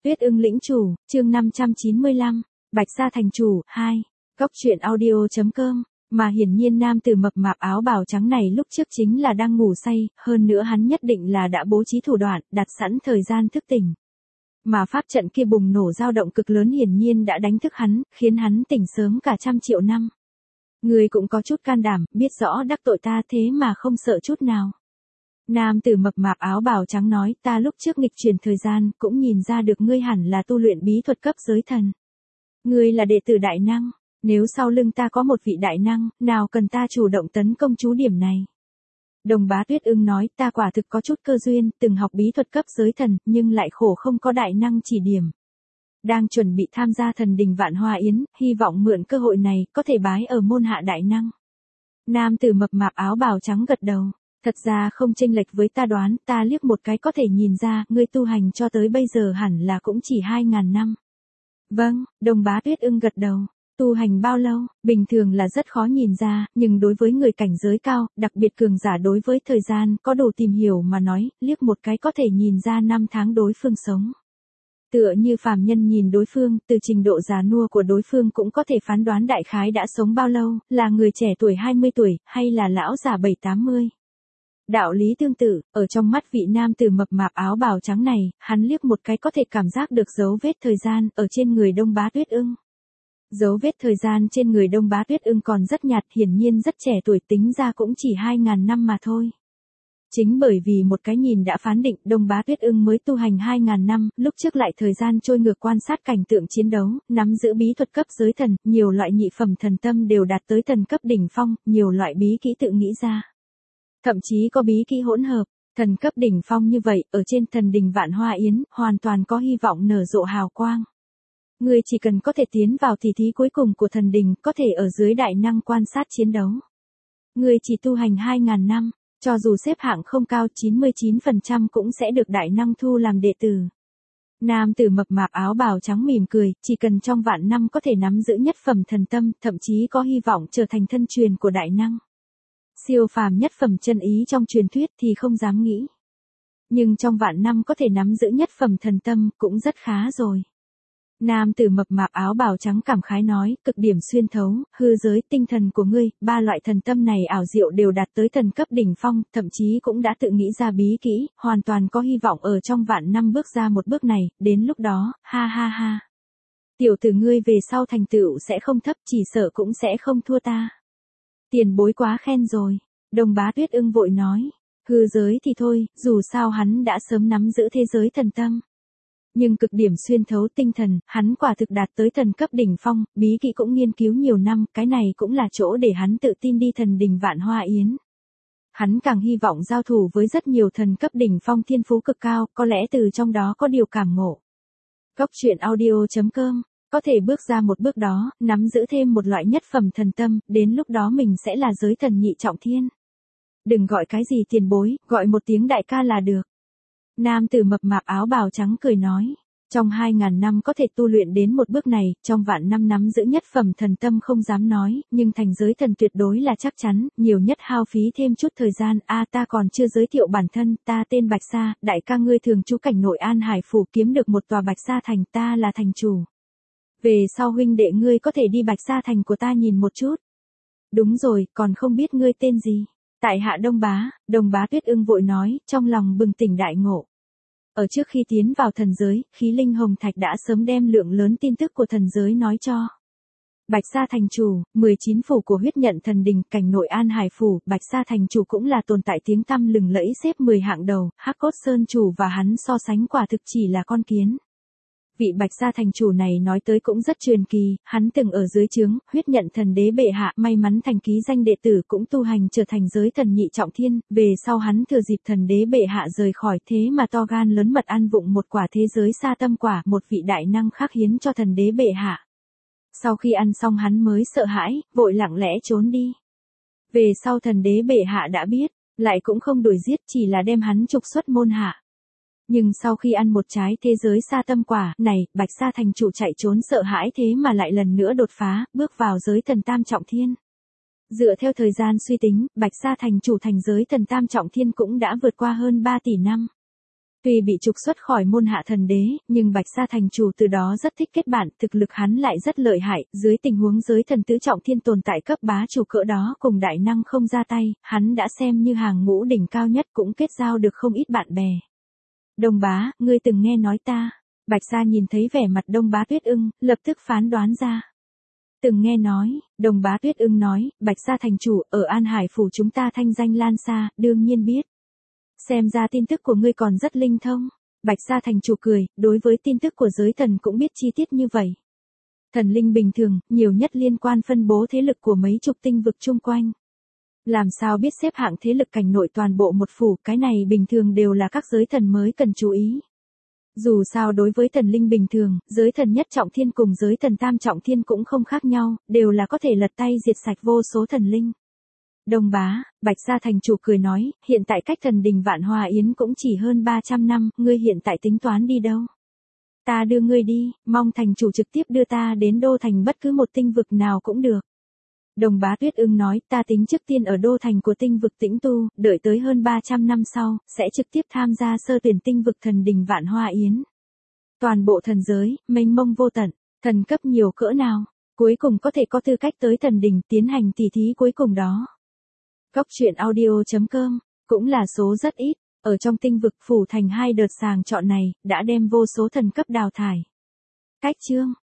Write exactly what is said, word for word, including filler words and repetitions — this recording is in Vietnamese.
Tuyết ưng lĩnh chủ, chương năm trăm chín mươi lăm, Bạch Sa thành chủ, hai. Góc truyện audio chấm com, mà hiển nhiên nam tử mập mạp áo bào trắng này lúc trước chính là đang ngủ say, hơn nữa hắn nhất định là đã bố trí thủ đoạn, đặt sẵn thời gian thức tỉnh. Mà pháp trận kia bùng nổ dao động cực lớn hiển nhiên đã đánh thức hắn, khiến hắn tỉnh sớm cả trăm triệu năm. Ngươi cũng có chút can đảm, biết rõ đắc tội ta thế mà không sợ chút nào. Nam tử mập mạp áo bào trắng nói, ta lúc trước nghịch chuyển thời gian, cũng nhìn ra được ngươi hẳn là tu luyện bí thuật cấp giới thần. Ngươi là đệ tử đại năng, nếu sau lưng ta có một vị đại năng, nào cần ta chủ động tấn công chú điểm này. Đồng Bá Tuyết ưng nói, ta quả thực có chút cơ duyên, từng học bí thuật cấp giới thần, nhưng lại khổ không có đại năng chỉ điểm. Đang chuẩn bị tham gia thần đình Vạn Hoa Yến, hy vọng mượn cơ hội này, có thể bái ở môn hạ đại năng. Nam tử mập mạp áo bào trắng gật đầu. Thật ra không chênh lệch với ta đoán, ta liếc một cái có thể nhìn ra, ngươi tu hành cho tới bây giờ hẳn là cũng chỉ hai ngàn năm. Vâng, Đồng Bá Tuyết ưng gật đầu. Tu hành bao lâu, bình thường là rất khó nhìn ra, nhưng đối với người cảnh giới cao, đặc biệt cường giả đối với thời gian, có đủ tìm hiểu mà nói, liếc một cái có thể nhìn ra năm tháng đối phương sống. Tựa như phàm nhân nhìn đối phương, từ trình độ già nua của đối phương cũng có thể phán đoán đại khái đã sống bao lâu, là người trẻ tuổi hai mươi tuổi, hay là lão già bảy tám mươi. Đạo lý tương tự, ở trong mắt vị nam tử mập mạp áo bào trắng này, hắn liếc một cái có thể cảm giác được dấu vết thời gian ở trên người Đông Bá Tuyết ưng. Dấu vết thời gian trên người Đông Bá Tuyết ưng còn rất nhạt, hiển nhiên rất trẻ tuổi, tính ra cũng chỉ hai ngàn năm mà thôi. Chính bởi vì một cái nhìn đã phán định Đông Bá Tuyết ưng mới tu hành hai ngàn năm, lúc trước lại thời gian trôi ngược quan sát cảnh tượng chiến đấu, nắm giữ bí thuật cấp giới thần, nhiều loại nhị phẩm thần tâm đều đạt tới thần cấp đỉnh phong, nhiều loại bí kỹ tự nghĩ ra. Thậm chí có bí kỹ hỗn hợp, thần cấp đỉnh phong như vậy, ở trên thần đình Vạn Hoa Yến, hoàn toàn có hy vọng nở rộ hào quang. Ngươi chỉ cần có thể tiến vào tỷ thí cuối cùng của thần đình, có thể ở dưới đại năng quan sát chiến đấu. Ngươi chỉ tu hành hai ngàn năm, cho dù xếp hạng không cao, chín mươi chín phần trăm cũng sẽ được đại năng thu làm đệ tử. Nam tử mập mạp áo bào trắng mỉm cười, chỉ cần trong vạn năm có thể nắm giữ nhất phẩm thần tâm, thậm chí có hy vọng trở thành thân truyền của đại năng. Siêu phàm nhất phẩm chân ý trong truyền thuyết thì không dám nghĩ. Nhưng trong vạn năm có thể nắm giữ nhất phẩm thần tâm cũng rất khá rồi. Nam tử mập mạp áo bào trắng cảm khái nói, cực điểm xuyên thấu, hư giới, tinh thần của ngươi, ba loại thần tâm này ảo diệu đều đạt tới thần cấp đỉnh phong, thậm chí cũng đã tự nghĩ ra bí kỹ, hoàn toàn có hy vọng ở trong vạn năm bước ra một bước này, đến lúc đó, ha ha ha. Tiểu tử ngươi về sau thành tựu sẽ không thấp, chỉ sợ cũng sẽ không thua ta. Tiền bối quá khen rồi, Đồng Bá Tuyết ưng vội nói, hư giới thì thôi, dù sao hắn đã sớm nắm giữ thế giới thần tâm. Nhưng cực điểm xuyên thấu tinh thần, hắn quả thực đạt tới thần cấp đỉnh phong, bí kỹ cũng nghiên cứu nhiều năm, cái này cũng là chỗ để hắn tự tin đi thần đình Vạn Hoa Yến. Hắn càng hy vọng giao thủ với rất nhiều thần cấp đỉnh phong thiên phú cực cao, có lẽ từ trong đó có điều cảm ngộ. Góc truyện audio chấm com, có thể bước ra một bước đó, nắm giữ thêm một loại nhất phẩm thần tâm, đến lúc đó mình sẽ là giới thần nhị trọng thiên. Đừng gọi cái gì tiền bối, gọi một tiếng đại ca là được. Nam tử mập mạp áo bào trắng cười nói, trong hai ngàn năm có thể tu luyện đến một bước này, trong vạn năm nắm giữ nhất phẩm thần tâm không dám nói, nhưng thành giới thần tuyệt đối là chắc chắn, nhiều nhất hao phí thêm chút thời gian, a ta còn chưa giới thiệu bản thân, ta tên Bạch Sa, đại ca ngươi thường trú cảnh nội An Hải phủ kiếm được một tòa Bạch Sa thành, ta là thành chủ. Về sau huynh đệ ngươi có thể đi Bạch Sa thành của ta nhìn một chút. Đúng rồi, còn không biết ngươi tên gì. Tại hạ Đông Bá, Đồng Bá Tuyết ưng vội nói, trong lòng bừng tỉnh đại ngộ. Ở trước khi tiến vào thần giới, khí linh hồng thạch đã sớm đem lượng lớn tin tức của thần giới nói cho. Bạch Sa thành chủ, mười chín phủ của huyết nhận thần đình, cảnh nội An Hải phủ, Bạch Sa thành chủ cũng là tồn tại tiếng tăm lừng lẫy xếp mười hạng đầu, Hắc Cốt Sơn chủ và hắn so sánh quả thực chỉ là con kiến. Vị Bạch Sa thành chủ này nói tới cũng rất truyền kỳ, hắn từng ở dưới trướng, huyết nhận thần đế bệ hạ, may mắn thành ký danh đệ tử cũng tu hành trở thành giới thần nhị trọng thiên, về sau hắn thừa dịp thần đế bệ hạ rời khỏi thế mà to gan lớn mật ăn vụng một quả thế giới sa tâm quả, một vị đại năng khác hiến cho thần đế bệ hạ. Sau khi ăn xong hắn mới sợ hãi, vội lặng lẽ trốn đi. Về sau thần đế bệ hạ đã biết, lại cũng không đuổi giết, chỉ là đem hắn trục xuất môn hạ. Nhưng sau khi ăn một trái thế giới sa tâm quả này, Bạch Sa thành chủ chạy trốn sợ hãi thế mà lại lần nữa đột phá, bước vào giới thần tam trọng thiên. Dựa theo thời gian suy tính, Bạch Sa thành chủ thành giới thần tam trọng thiên cũng đã vượt qua hơn ba tỷ năm. Tuy bị trục xuất khỏi môn hạ thần đế, nhưng Bạch Sa thành chủ từ đó rất thích kết bạn, thực lực hắn lại rất lợi hại, dưới tình huống giới thần tứ trọng thiên tồn tại cấp bá chủ cỡ đó cùng đại năng không ra tay, hắn đã xem như hàng ngũ đỉnh cao nhất cũng kết giao được không ít bạn bè. Đông bá, ngươi từng nghe nói ta. Bạch Sa nhìn thấy vẻ mặt Đông bá Tuyết Ưng, lập tức phán đoán ra. Từng nghe nói, Đông bá Tuyết Ưng nói, Bạch Sa thành chủ, ở An Hải phủ chúng ta thanh danh lan xa, đương nhiên biết. Xem ra tin tức của ngươi còn rất linh thông. Bạch Sa thành chủ cười, đối với tin tức của giới thần cũng biết chi tiết như vậy. Thần linh bình thường, nhiều nhất liên quan phân bố thế lực của mấy chục tinh vực chung quanh. Làm sao biết xếp hạng thế lực cảnh nội toàn bộ một phủ, cái này bình thường đều là các giới thần mới cần chú ý. Dù sao đối với thần linh bình thường, giới thần nhất trọng thiên cùng giới thần tam trọng thiên cũng không khác nhau, đều là có thể lật tay diệt sạch vô số thần linh. Đông bá, Bạch Sa thành chủ cười nói, hiện tại cách thần đình Vạn Hoa Yến cũng chỉ hơn ba trăm năm, ngươi hiện tại tính toán đi đâu? Ta đưa ngươi đi, mong thành chủ trực tiếp đưa ta đến đô thành bất cứ một tinh vực nào cũng được. Đông bá Tuyết Ưng nói, ta tính trước tiên ở đô thành của tinh vực Tĩnh Tu, đợi tới hơn ba trăm năm sau, sẽ trực tiếp tham gia sơ tuyển tinh vực thần đình Vạn Hoa Yến. Toàn bộ thần giới, mênh mông vô tận, thần cấp nhiều cỡ nào, cuối cùng có thể có tư cách tới thần đình tiến hành tỷ thí cuối cùng đó. Góc truyện audio chấm com, cũng là số rất ít, ở trong tinh vực phủ thành hai đợt sàng chọn này, đã đem vô số thần cấp đào thải. Cách chương